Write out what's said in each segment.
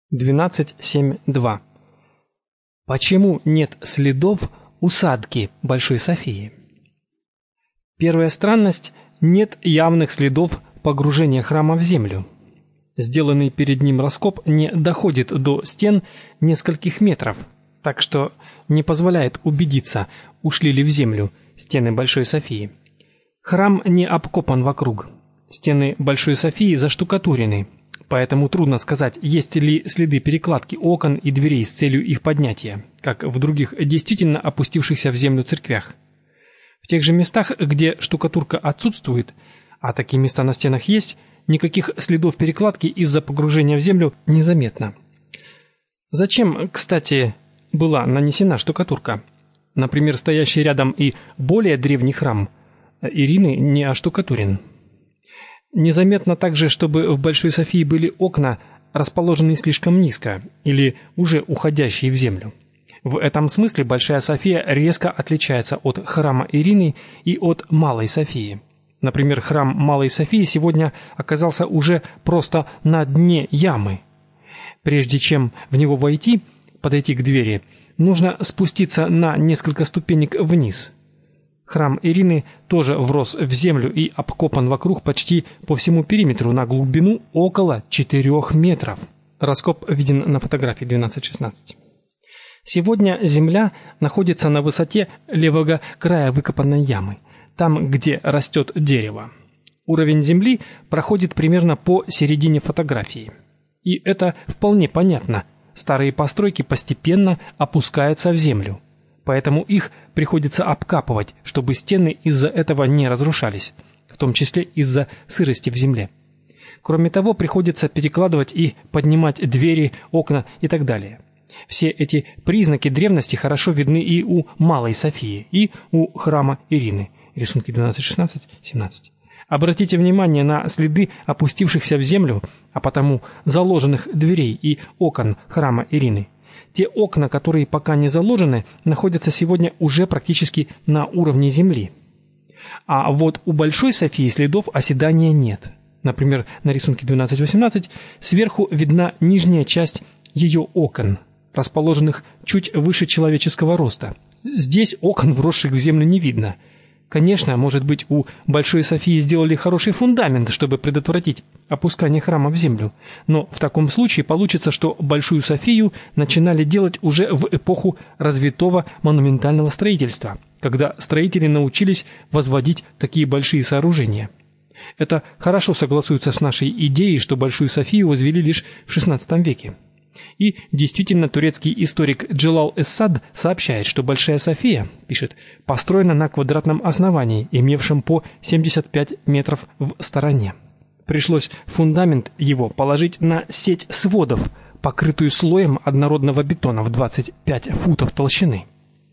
12.7.2. Почему нет следов усадки Большой Софии? Первая странность – нет явных следов погружения храма в землю. Сделанный перед ним раскоп не доходит до стен нескольких метров, так что не позволяет убедиться, ушли ли в землю стены Большой Софии. Храм не обкопан вокруг. Стены Большой Софии заштукатурены, поэтому трудно сказать, есть ли следы перекладки окон и дверей с целью их поднятия, как в других действительно опустившихся в землю церквях. В тех же местах, где штукатурка отсутствует, а такие места на стенах есть, никаких следов перекладки из-за погружения в землю незаметно. Зачем, кстати, была нанесена штукатурка? Например, стоящий рядом и более древний храм Ирины не оштукатурен. Незаметно также, чтобы в Большой Софии были окна, расположенные слишком низко или уже уходящие в землю. В этом смысле Большая София резко отличается от храма Ирины и от Малой Софии. Например, храм Малой Софии сегодня оказался уже просто на дне ямы. Прежде чем в него войти, подойти к двери, нужно спуститься на несколько ступенек вниз. Храм Ирины тоже врос в землю и обкопан вокруг почти по всему периметру на глубину около 4 метров. Раскоп виден на фотографии 12.16. Сегодня земля находится на высоте левого края выкопанной ямы, там, где растет дерево. Уровень земли проходит примерно по середине фотографии. И это вполне понятно. Старые постройки постепенно опускаются в землю. Поэтому их приходится обкапывать, чтобы стены из-за этого не разрушались, в том числе из-за сырости в земле. Кроме того, приходится перекладывать и поднимать двери, окна и так далее. Все эти признаки древности хорошо видны и у Малой Софии, и у храма Ирины. Рисунки 12, 16, 17. Обратите внимание на следы опустившихся в землю, а потому заложенных дверей и окон храма Ирины. Те окна, которые пока не заложены, находятся сегодня уже практически на уровне земли. А вот у Большой Софии следов оседания нет. Например, на рисунке 12.18 сверху видна нижняя часть ее окон, расположенных чуть выше человеческого роста. Здесь окон, вросших в землю, не видно. Конечно, может быть, у Большой Софии сделали хороший фундамент, чтобы предотвратить опускание храма в землю. Но в таком случае получится, что Большую Софию начинали делать уже в эпоху развитого монументального строительства, когда строители научились возводить такие большие сооружения. Это хорошо согласуется с нашей идеей, что Большую Софию возвели лишь в XVI веке. И действительно, турецкий историк Джилал Эс-Сад сообщает, что Большая София, пишет, построена на квадратном основании, имевшем по 75 метров в стороне. Пришлось фундамент его положить на сеть сводов, покрытую слоем однородного бетона в 25 футов толщины.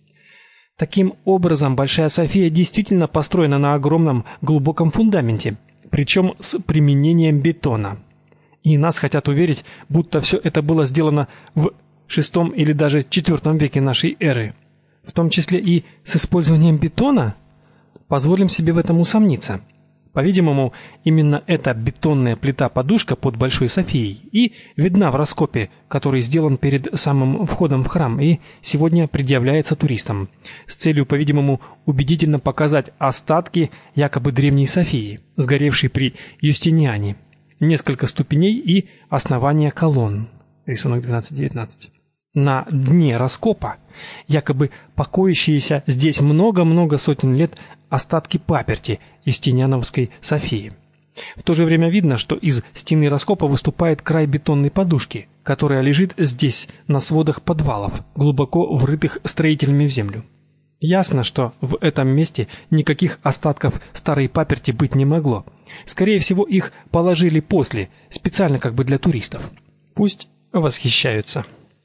Таким образом, Большая София действительно построена на огромном глубоком фундаменте, причем с применением бетона. И нас хотят уверить, будто все это было сделано в VI или даже IV веке нашей эры, в том числе и с использованием бетона? Позволим себе в этом усомниться. По-видимому, именно эта бетонная плита-подушка под Большой Софией и видна в раскопе, который сделан перед самым входом в храм и сегодня предъявляется туристам, с целью, по-видимому, убедительно показать остатки якобы древней Софии, сгоревшей при Юстиниане. Несколько ступеней и основания колонн. Рисунок 12-19. На дне раскопа якобы покоящиеся здесь много-много сотен лет остатки паперти Юстиниановской Софии. В то же время видно, что из стены раскопа выступает край бетонной подушки, которая лежит здесь, на сводах подвалов, глубоко врытых строителями в землю. Ясно, что в этом месте никаких остатков старой паперти быть не могло. Скорее всего, их положили после, специально как бы для туристов. Пусть восхищаются.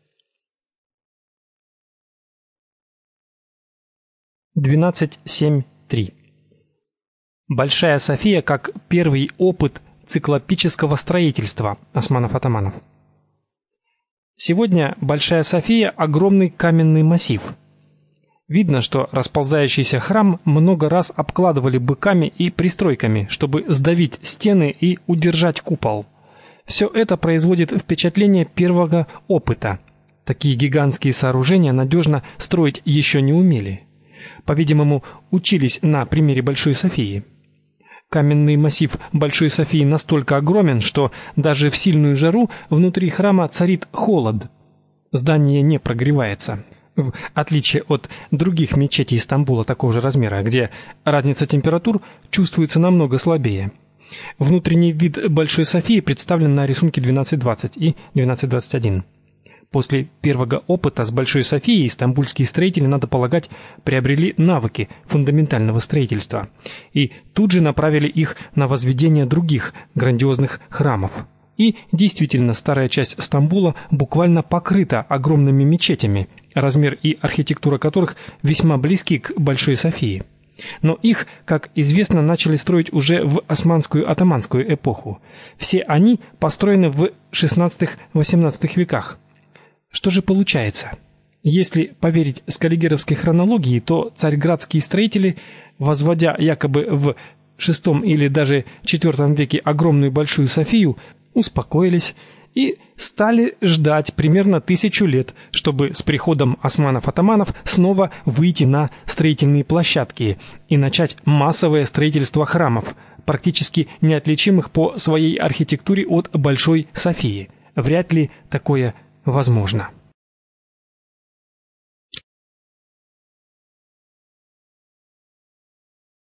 12.7.3. Большая София как первый опыт циклопического строительства османов-отоманов. Сегодня Большая София – огромный каменный массив. Видно, что расползающийся храм много раз обкладывали быками и пристройками, чтобы сдавить стены и удержать купол. Все это производит впечатление первого опыта. Такие гигантские сооружения надежно строить еще не умели. По-видимому, учились на примере Большой Софии. Каменный массив Большой Софии настолько огромен, что даже в сильную жару внутри храма царит холод. Здание не прогревается. В отличие от других мечетей Стамбула такого же размера, где разница температур чувствуется намного слабее. Внутренний вид Большой Софии представлен на рисунке 12.20 и 12.21. После первого опыта с Большой Софией стамбульские строители, надо полагать, приобрели навыки фундаментального строительства и тут же направили их на возведение других грандиозных храмов. И действительно, старая часть Стамбула буквально покрыта огромными мечетями, размер и архитектура которых весьма близки к Большой Софии. Но их, как известно, начали строить уже в османскую-атаманскую эпоху. Все они построены в XVI-XVIII веках. Что же получается? Если поверить скаллигеровской хронологии, то царьградские строители, возводя якобы в VI или даже IV веке огромную Большую Софию, успокоились и стали ждать примерно 1000 лет, чтобы с приходом османов-атаманов снова выйти на строительные площадки и начать массовое строительство храмов, практически неотличимых по своей архитектуре от Большой Софии. Вряд ли такое возможно.